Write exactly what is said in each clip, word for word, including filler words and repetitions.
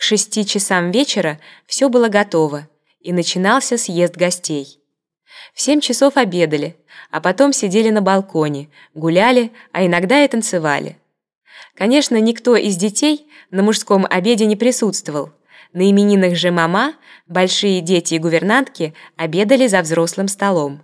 шести часам вечера все было готово, и начинался съезд гостей. В семь часов обедали, а потом сидели на балконе, гуляли, а иногда и танцевали. Конечно, никто из детей на мужском обеде не присутствовал. На именинах же мама, большие дети и гувернантки обедали за взрослым столом.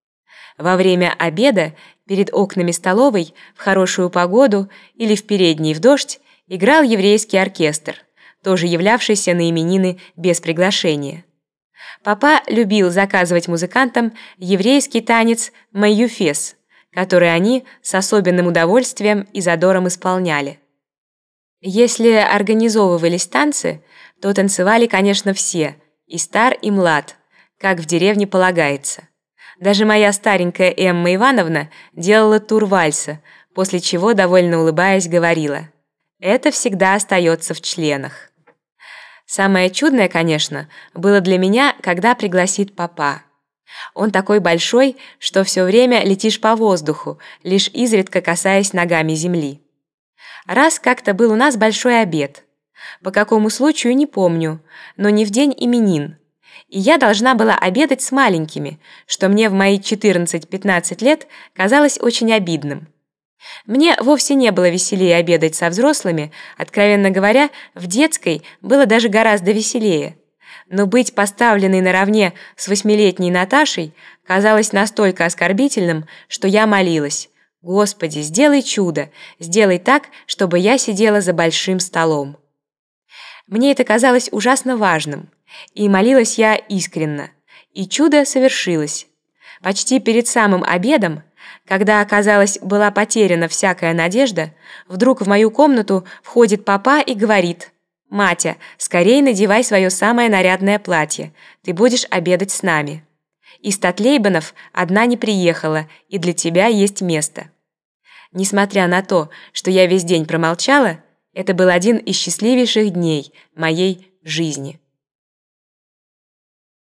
Во время обеда перед окнами столовой в хорошую погоду или в передней в дождь играл еврейский оркестр, тоже являвшийся на именины без приглашения. Папа любил заказывать музыкантам еврейский танец «Майюфес», который они с особенным удовольствием и задором исполняли. Если организовывались танцы, то танцевали, конечно, все, и стар, и млад, как в деревне полагается. Даже моя старенькая Эмма Ивановна делала тур вальса, после чего, довольно улыбаясь, говорила: «Это всегда остается в членах». Самое чудное, конечно, было для меня, когда пригласит папа. Он такой большой, что все время летишь по воздуху, лишь изредка касаясь ногами земли. Раз как-то был у нас большой обед. По какому случаю, не помню, но не в день именин. И я должна была обедать с маленькими, что мне в мои четырнадцать-пятнадцать лет казалось очень обидным. Мне вовсе не было веселее обедать со взрослыми, откровенно говоря, в детской было даже гораздо веселее. Но быть поставленной наравне с восьмилетней Наташей казалось настолько оскорбительным, что я молилась: «Господи, сделай чудо, сделай так, чтобы я сидела за большим столом». Мне это казалось ужасно важным, и молилась я искренно, и чудо совершилось. Почти перед самым обедом, когда, оказалось, была потеряна всякая надежда, вдруг в мою комнату входит папа и говорит: «Матя, скорей надевай свое самое нарядное платье, ты будешь обедать с нами. Из Татлейбанов одна не приехала, и для тебя есть место». Несмотря на то, что я весь день промолчала, это был один из счастливейших дней моей жизни.